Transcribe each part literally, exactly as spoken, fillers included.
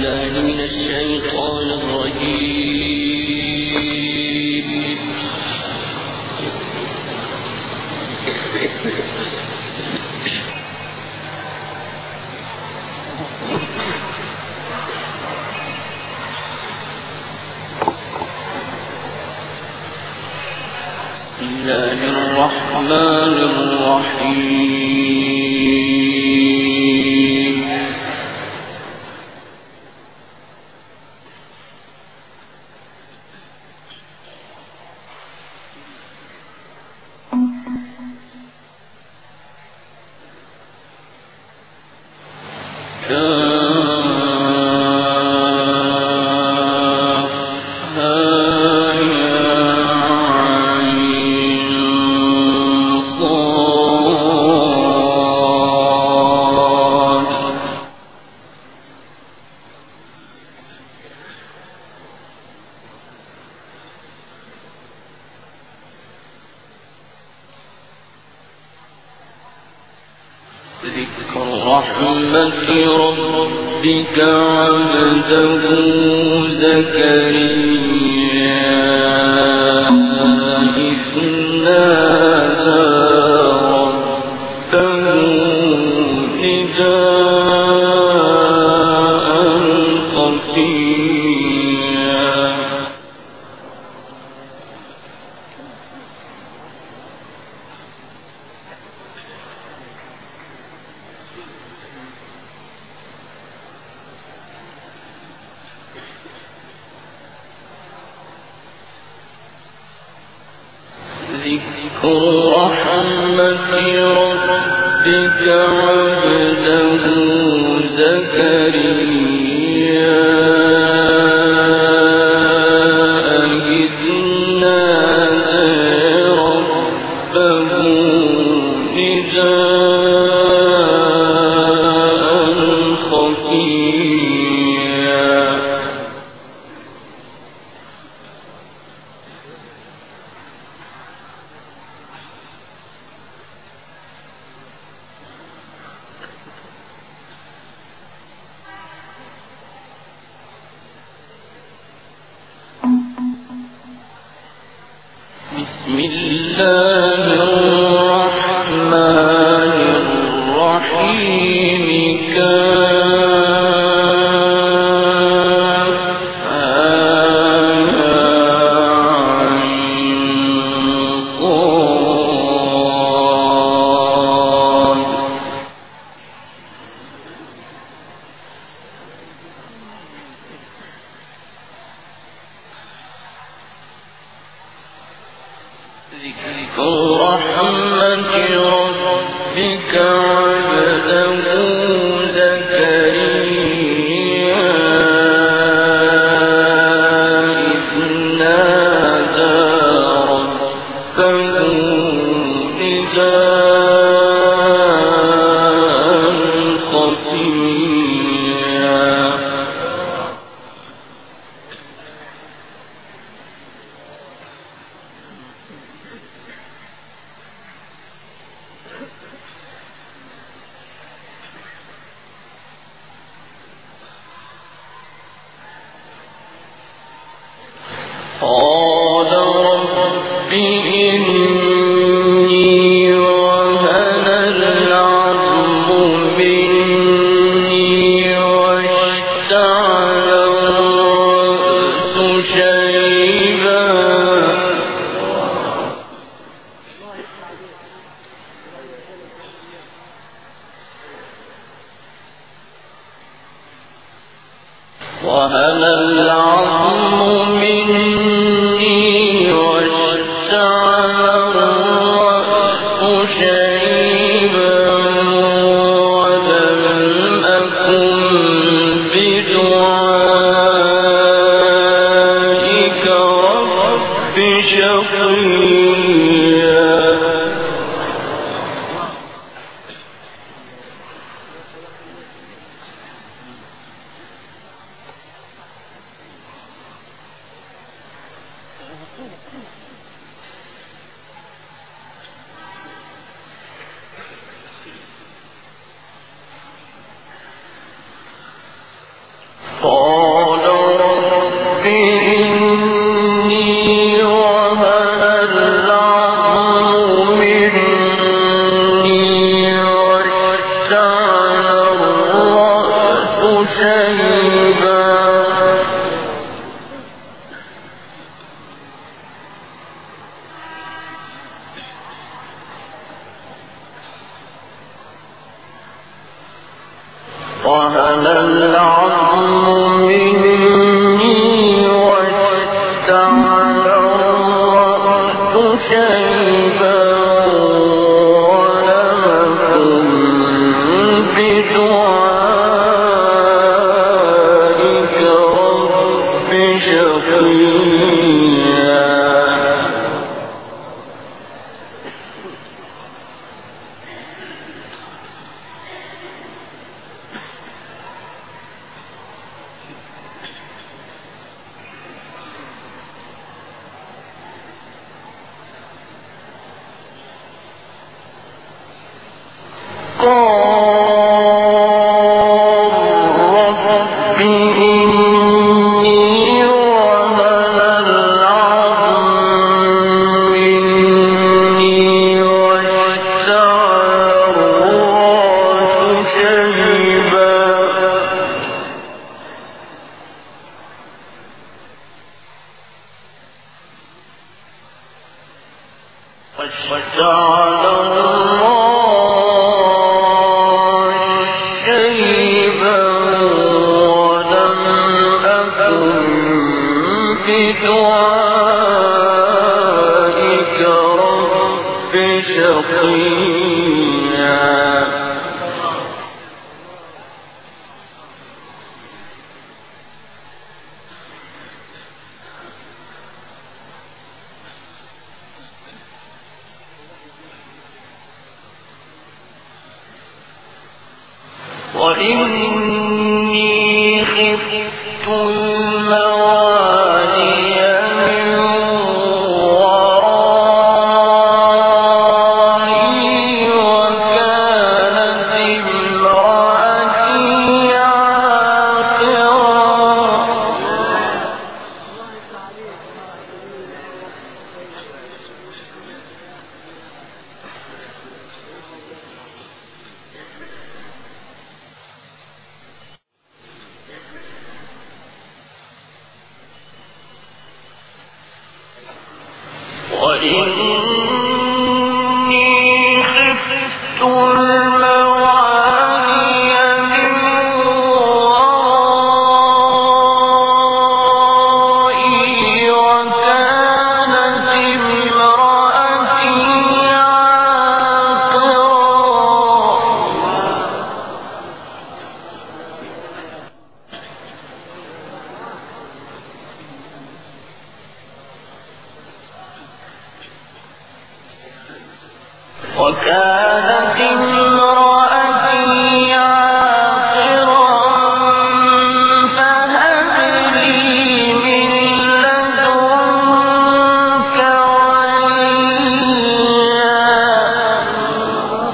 ذكر رحمة ربك عبده زكريا إذ نادى ربه نداء خفيا ذكر رحمة ربك عبده زكريا إذ نادى ربه نداء خفيا بسم الله الرحمن الرحيم ذكر رحمة ربك عبده زكريا إذ نادى ربه نداء خفيا قال رب إني وهن العظم مني واشتعل الرأس شيبا وهن العظم مني واشتعل الرأس شيبا ولم أكن بدعائك رب شقيا وهل العظم مني واشتعل الرأس شيبا ولم أكن بدعائك رب شقيا. وإني خفت الموالي من ورائي وكانت امرأتي عاقرا. وإني خفت الموالي من ورائي وكانت امرأتي عاقرا. وكانت امرأتي عاقرا فهب لي من لدنك وليا.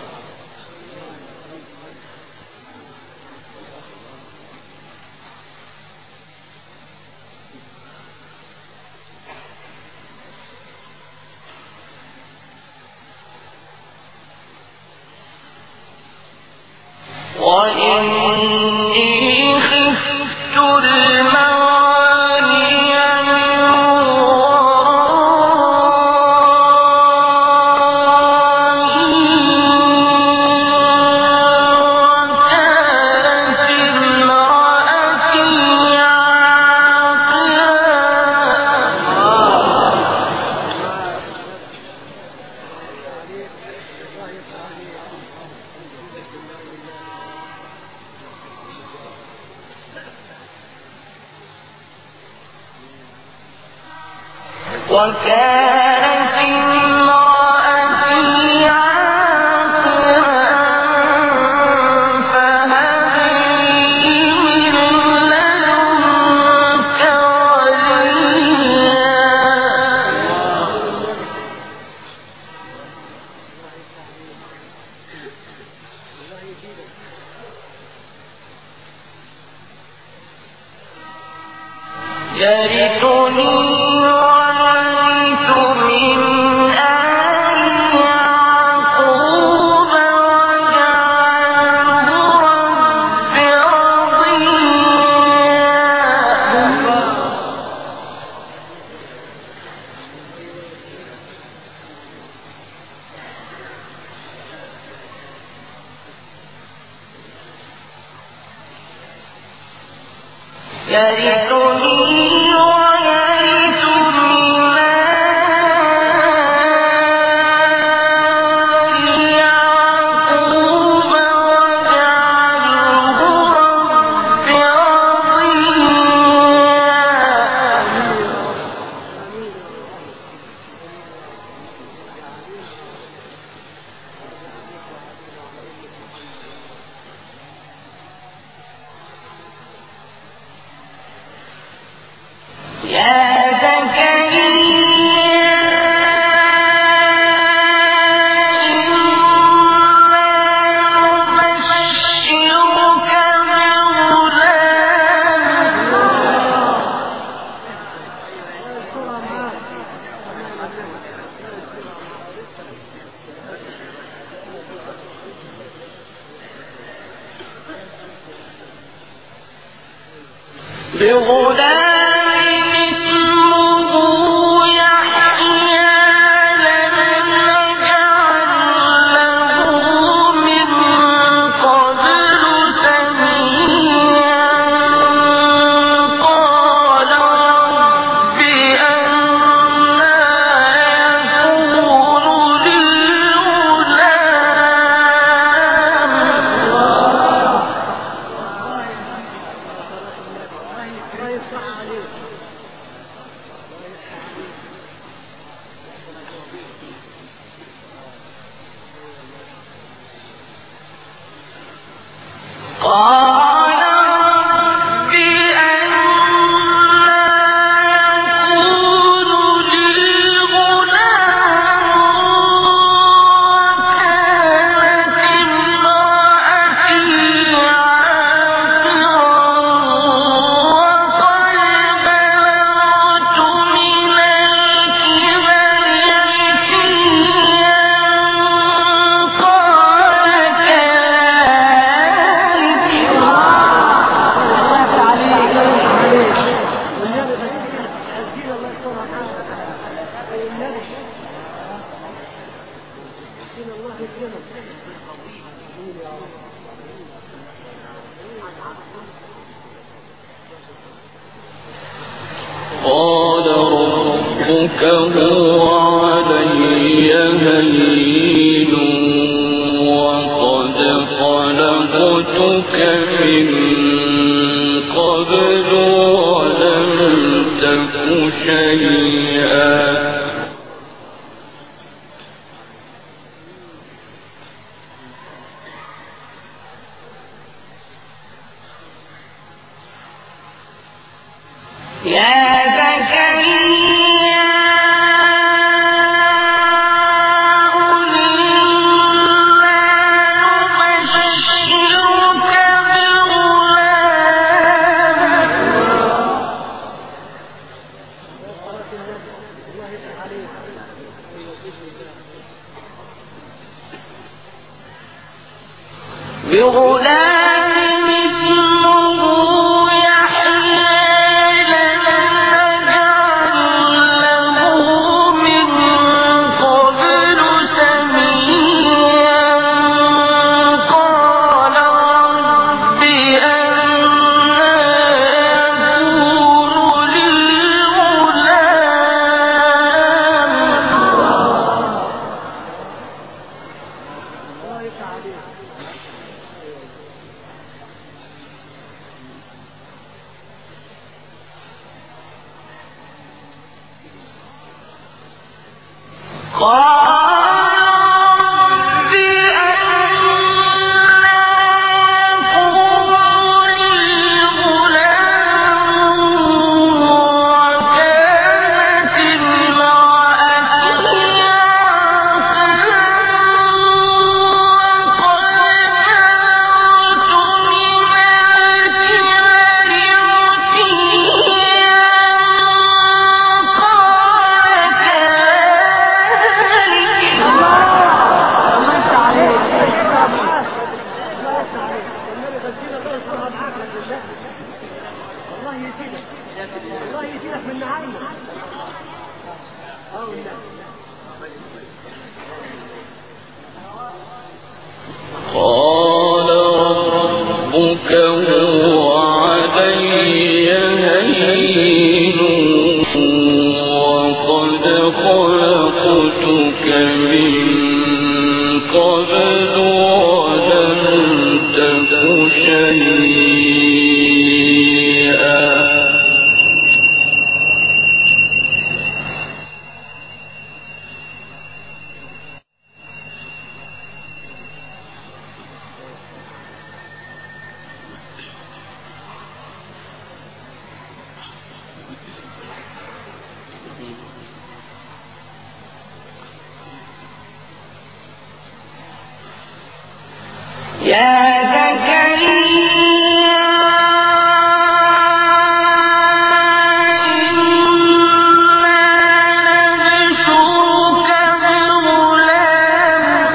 وإني خفت الموالي من ورائي وكانت امرأتي عاقرا. وكانت امرأتي عاقرا فهب لي من لدنك وليا. يرثني ويرث من آل يعقوب واجعله رب رضيا. قال ربك هو علي هين وقد خلقتك من قبل ولم تك شيئا بغلام اسمه يحيى لم نجعل له من قبل سميا قال رب أنى يكون لي قال ربك هو علي بلوتك من قبل ولم تك شيئا يا زكريا إنا نبشرك بغلام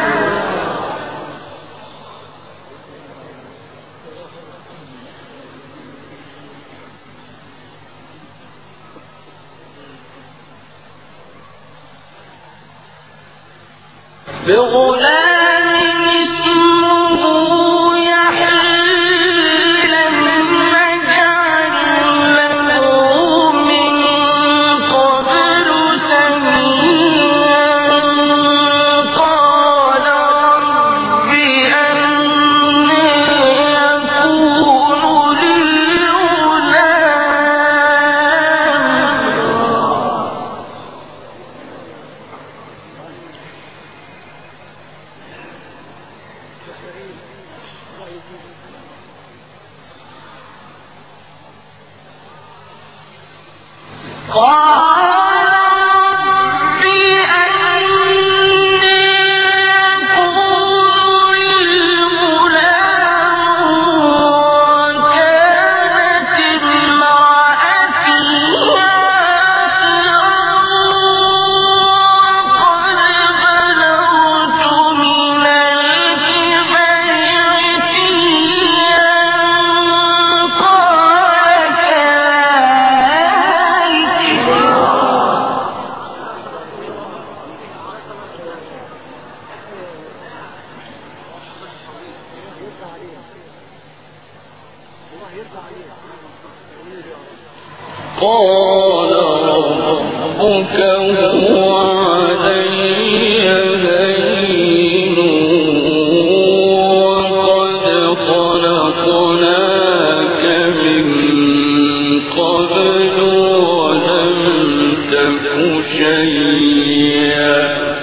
بغلام اسمه يحيى لم نجعل له من قبل سميا قال رب أنى يكون لي غلام قال رب أنى يكون لي غلام وكانت امرأتي عاقرا وقد بلغت من الكبر عتيا قال قال ربك هو علي هين وقد خلقناك من قبل ولم تك شيئا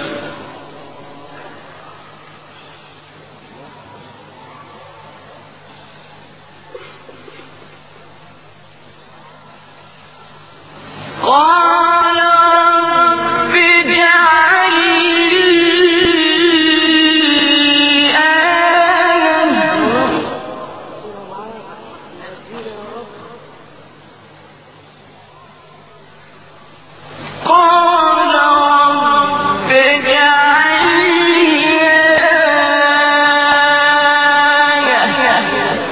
قال رب اجعل لي آية قال رب اجعل لي آية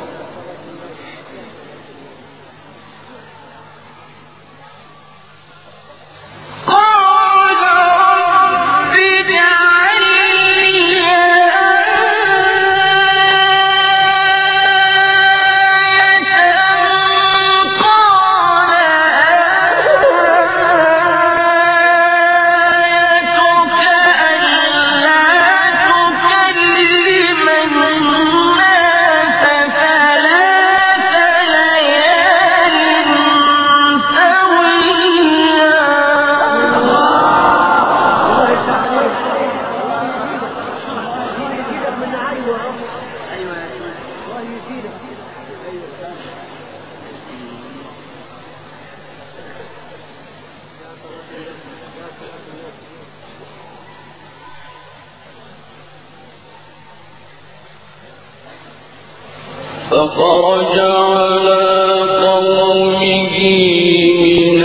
قال رب اجعل لي آية قال آيتك ألا تكلم الناس ثلاث ليال سويا فخرج على قومه من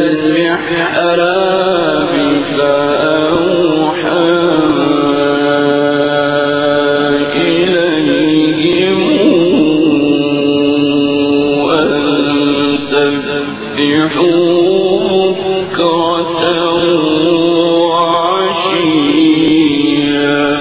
المحراب فأوحى إليهم أن سبحوا بكرة وعشيا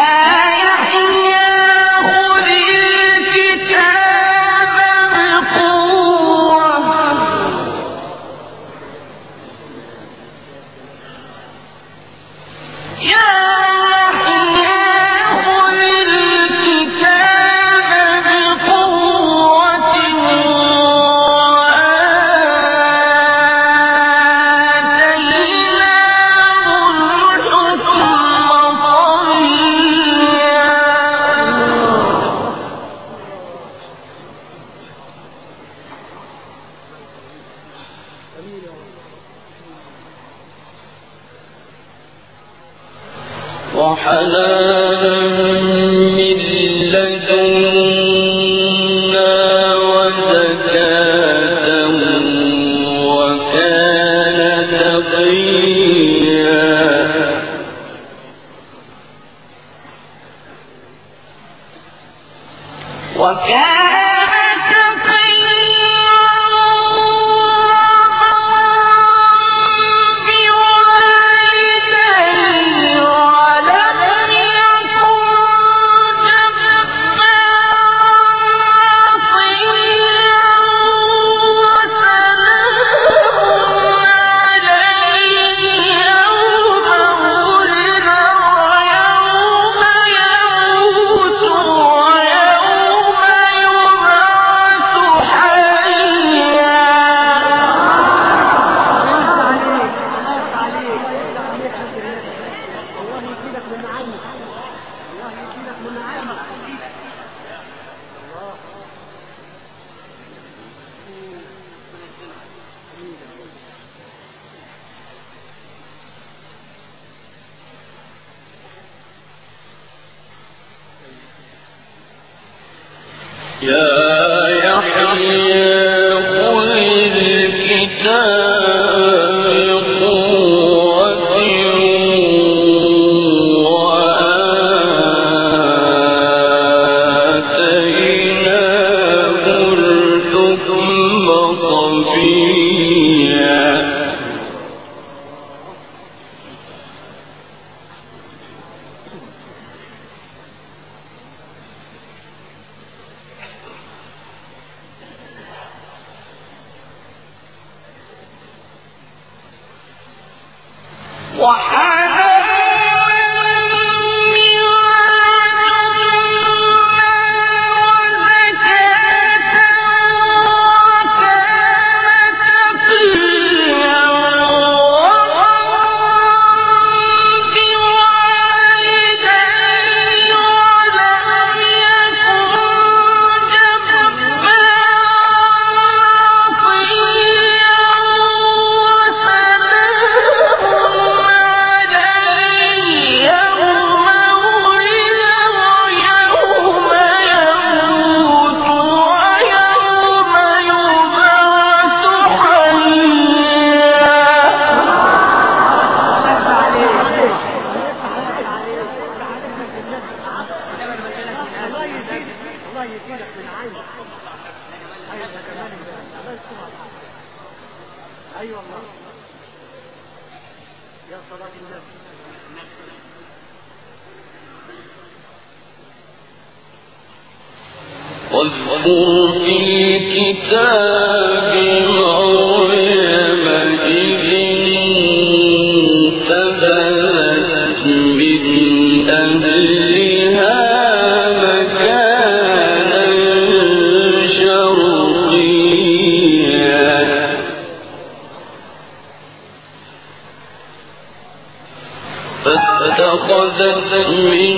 واذكر في الكتاب مريم إذ انتبذت من أهلها مكانا شرقيا فاتخذت من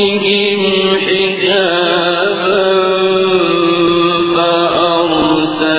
دونهم حجابا فأرسلنا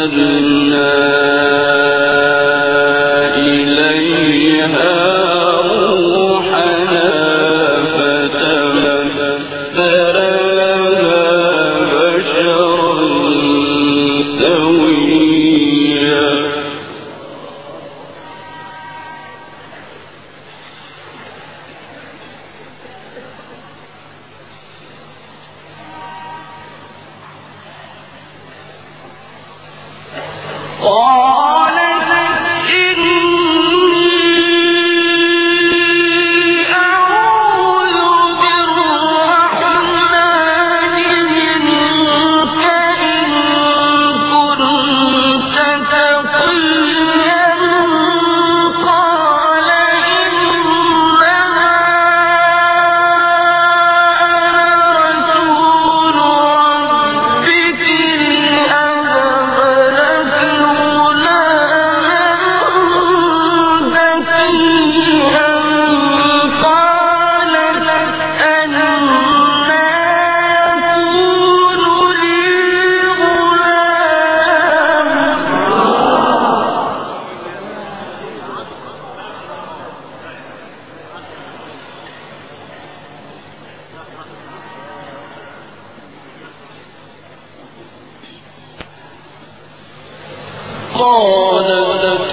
قالت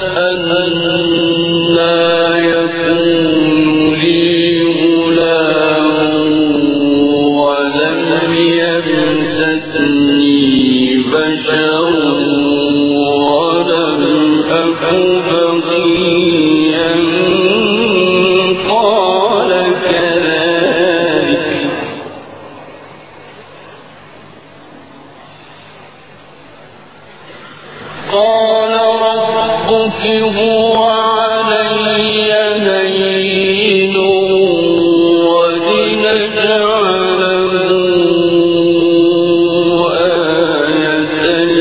أنى يكون لي غلام ولم يمسسني بشر ولم أك بغيا قال كذلك قال ربك هو علي هين ولنجعله آية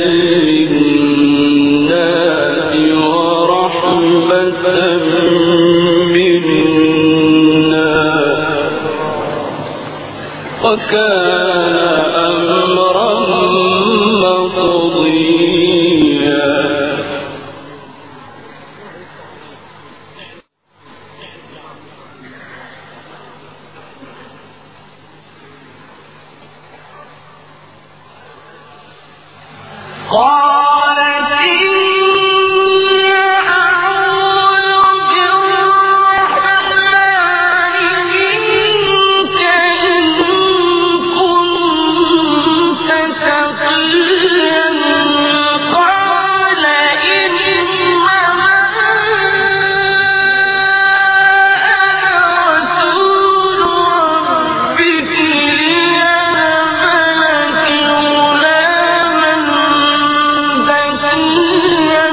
للناس ورحمة منا وكان أمرا مقضيا قالت إني أعوذ بالرحمن منك إن كنت تقيا قال إنما أنا رسول ربك ليهب لك غلاما زكيا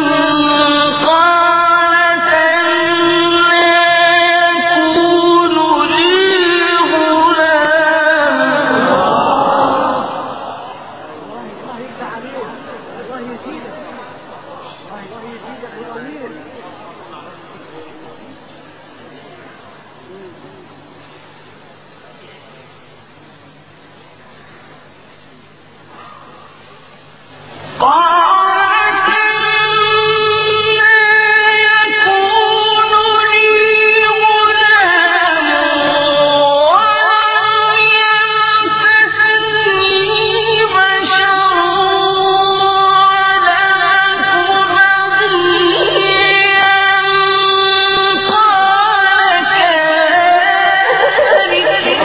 قالت أنى يكون لي قالت أنى يكون لي غلام ولم يمسسني بشر ولم أك بغيا قال كذلك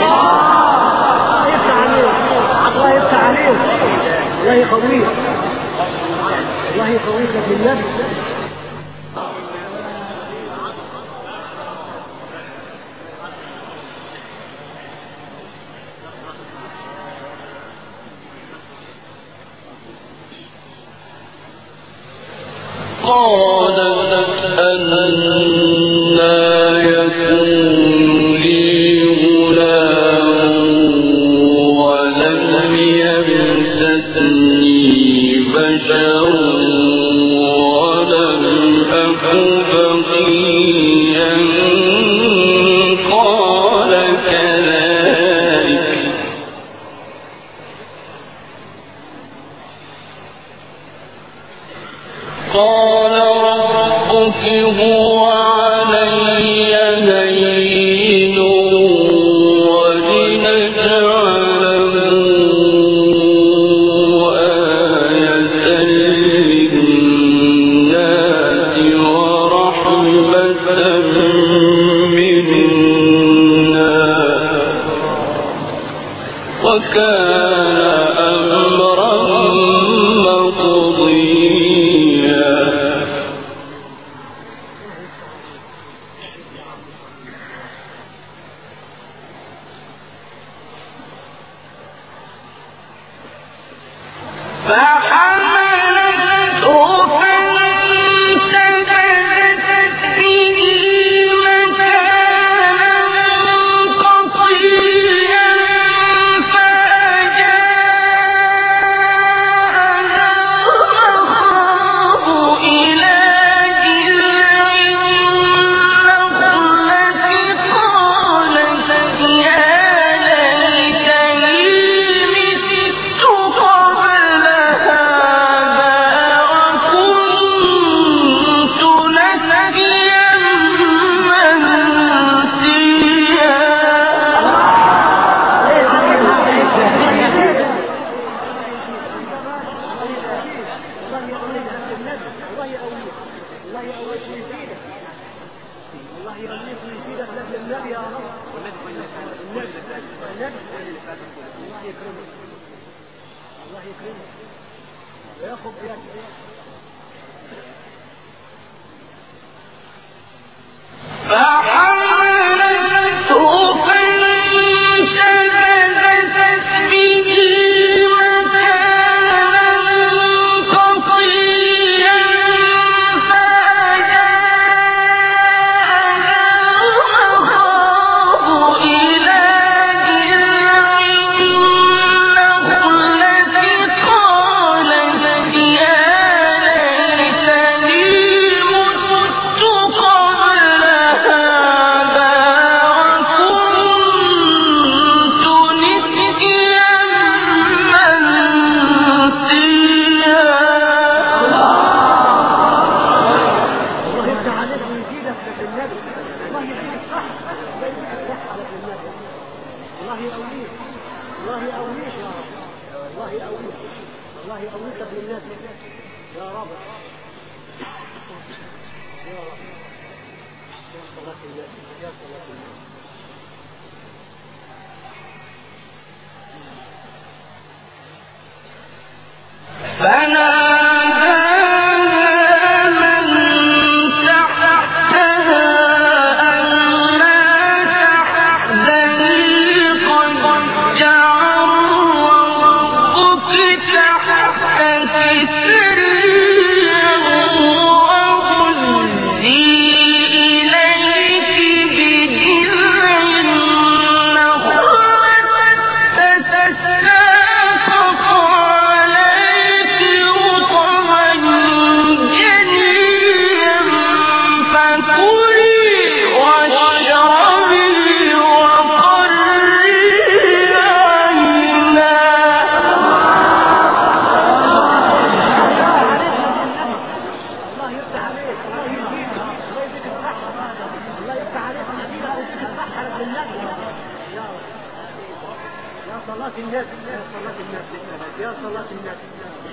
الله يفتح عليك الله يقويك الله يقويك في النفس قالت أنى يكون لي غلام ولم يمسسني بشر ولم أك بغيا قال كذلك قال ربك هو علي هين ولنجعله آية للناس ورحمة منا وكان أمرا مقضيا فحملته فانتبذت به مكانا قصيا فأجاءها المخاض إلى جذع النخلة قالت يا ليتني مت قبل هذا الله يكرمك الله يكرمك وياخذ بيدك. فحملته فانتبذت به مكانا قصيا فأجاءها المخاض إلى جذع النخلة قالت يا ليتني مت قبل هذا وكنت نسيا منسيا. الله يفتح عليك ويزيدك في النبي. الله يزيدك الصحة الله يزيدك الصحة في النبي. الله يقويك الله يقويك يا رب الله يقويك الله يقويك في النبي يا رب يا رب يا صلاة النبي يا صلاة النبي. فناداها من تحتها ألا تحزني قد جعل ربك تحتك سريا وهزي إليك بجذع النخلة تتساقط عليك رطبا جنيا فكلي واشربي وقري عينا. الله يفتح عليك الله يزيدك الله يزيدك الصحة الله يفتح عليك ويزيدك ويزيدك الصحة في النبي يا رب يا صلاة النبي يا صلاة النبي يا صلاة النبي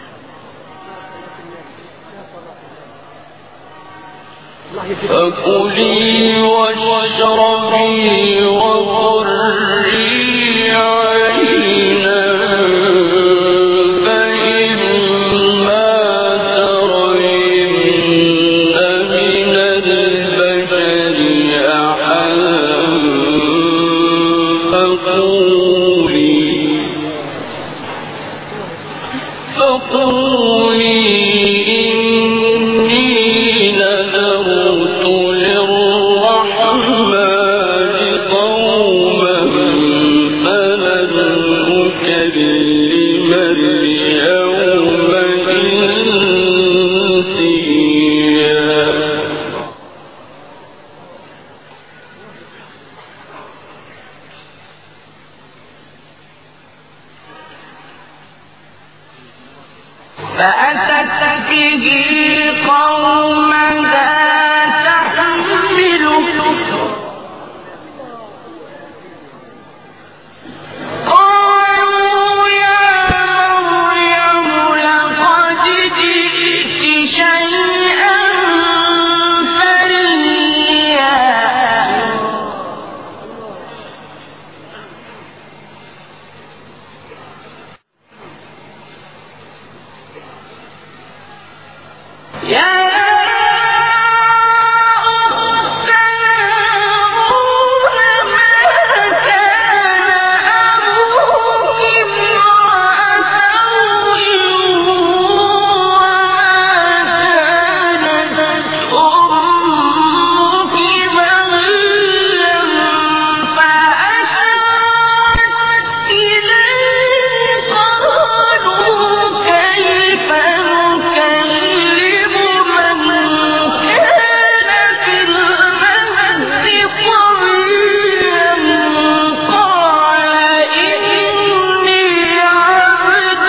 يا صلاة النبي. الله يزيدك فكلي واشربي وقري عينا فإما ترين من البشر أحدا فقولي فقولي إني نذرت للرحمن صوما فلن أكلم اليوم إنسيا. فأتت به قومها تحمله قالوا يا مريم لقد جئت شيئا فريا. يا أخت هارون ما كان أبوك امرأ سوء وما كانت أمك بغيا فأشارت إليه قالوا كيف نكلم من كان في المهد صبيا قال إني عبد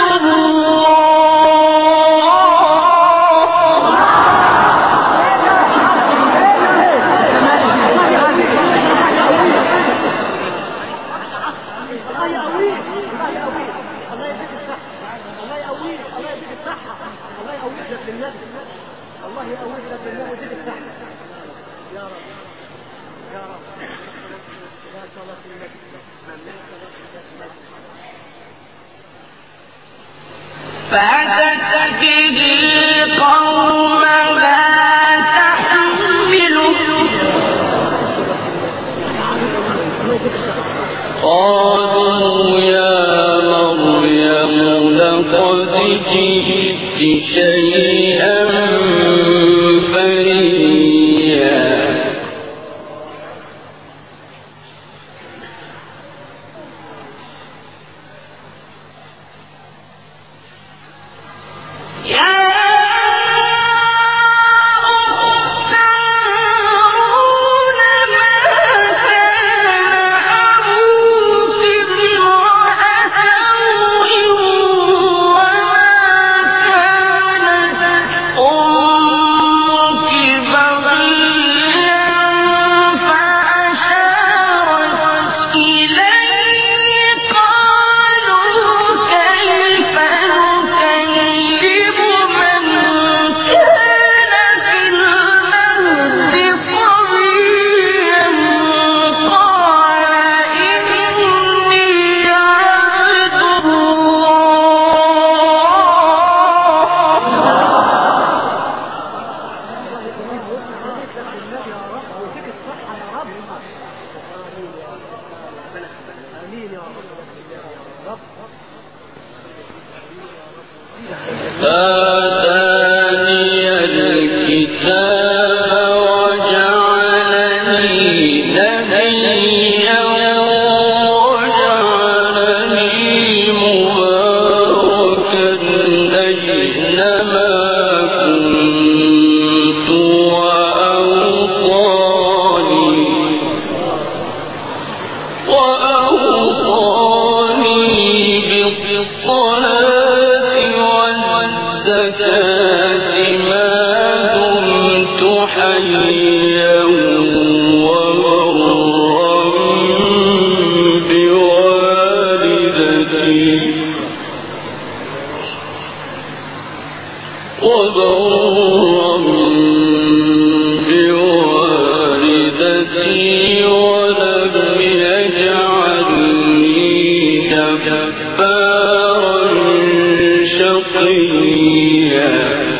الله يقويك الله يقويك الله يديك الصحة الله يقويك الله يديك الصحة الله يقويك لك النبي الله يقويك لك النبي ويديك الصحة يا رب يا رب فأتت به قومها تحمله قالوا يا مريم لقد جئت شيئا فريا آتاني الكتاب وجعلني نبيا وجعلني مباركا أينما كنت وأوصاني وأوصاني بالصلاة والزكاة ما دمت حيا وبرا بوالدتي وبرا بوالدتي ولم يجعلني جبارا شقيا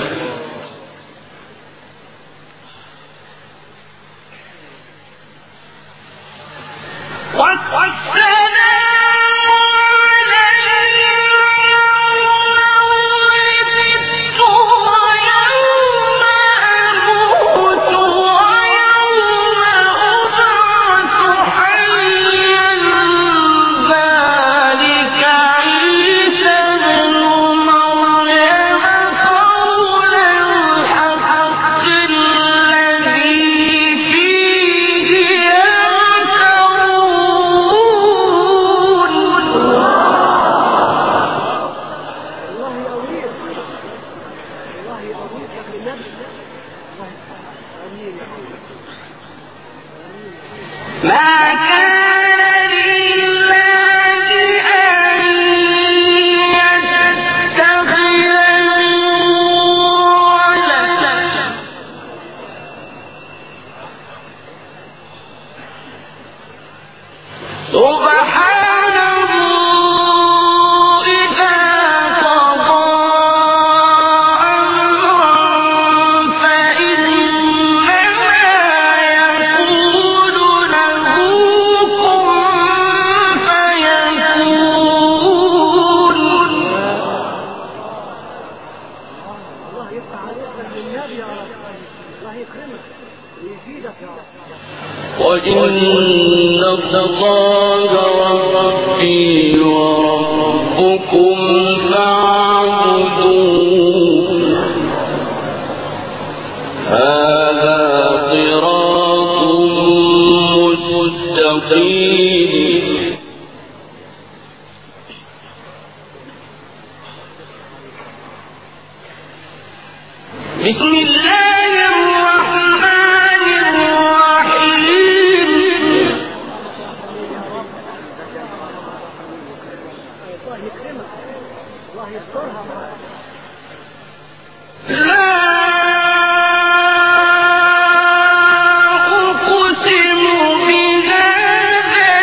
ما كان لله أن يتخذ من ولد سبحانه إذا قضى أمرا فإنما يقول له كن فيكون. الله يفتح عليك بالنبي يا رب، الله يكرمك ويزيدك يا رب. وإن الله ربي وربكم فاعبدوه هذا صراط مستقيم. بسم الله الرحمن الرحيم. الله يكرمك، الله يسترها معك. لا أقسم بهذا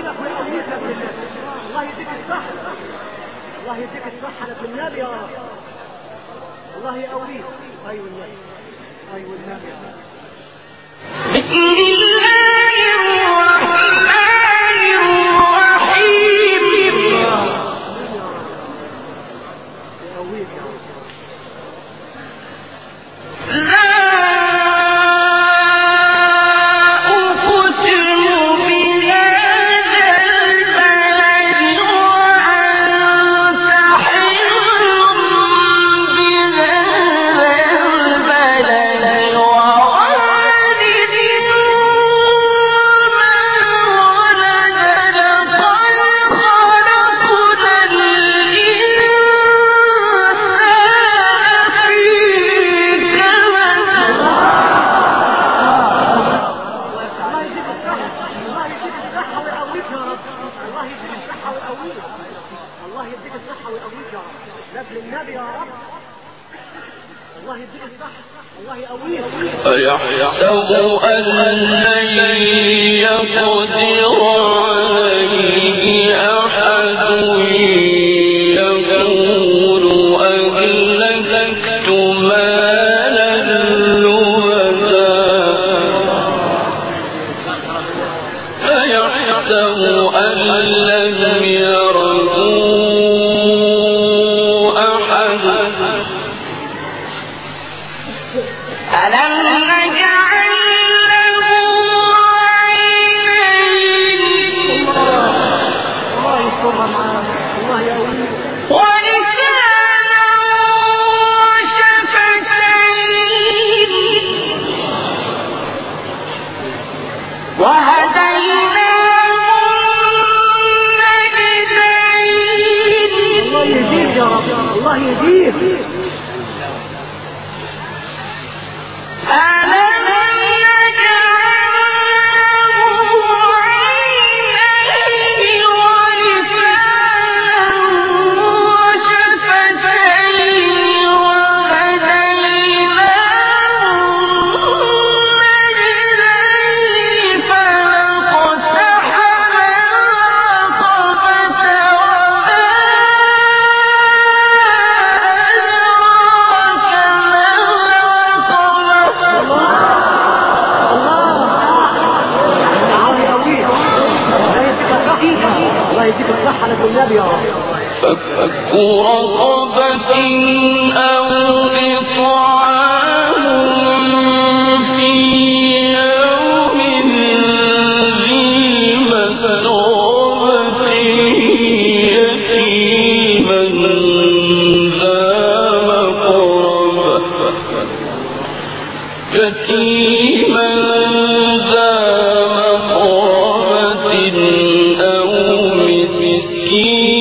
لك ويقويك لك بالله. الله يديك الصحة، الله يديك الصحة لك النبي يا رب. الله يقويك. أيوة النبي، أيوة النبي يا رب. بسم الله الرحمن الرحيم. يقويك يا رب. لا أقسم بهذا البلد وأنت حل بهذا البلد ووالد وما ولد لقد خلقنا الإنسان في كبد. الله يديك الصحة، الله يديك الصحة ويقويك يا رب. الله يديك الصحة ويقويك. الله يديك الصحة ويقويك يا رب. لك للنبي يا رب. الله يديك الصحة، الله يقويك. أيحسب أن لن يقدر عليه أحد يقول أهلكت مالا لبدا أيحسب أن لم يره أحد ألم نجعل له عينين الله يسترها معانا، الله يقويك. ولسانا وشفتين وهديناه النجدين. الله يهديك يا رب، الله يهديك. ألم نجعل له عينين ولسانا وشفتين وهديناه النجدين فلاقتحم العقبة وما الله يديك الصحة لك النبي يا رب. فك رقبة أو إطعام في يوم ذي مسغبة يتيما ذا مقربة يتيما ذا مقربة أو مسكينا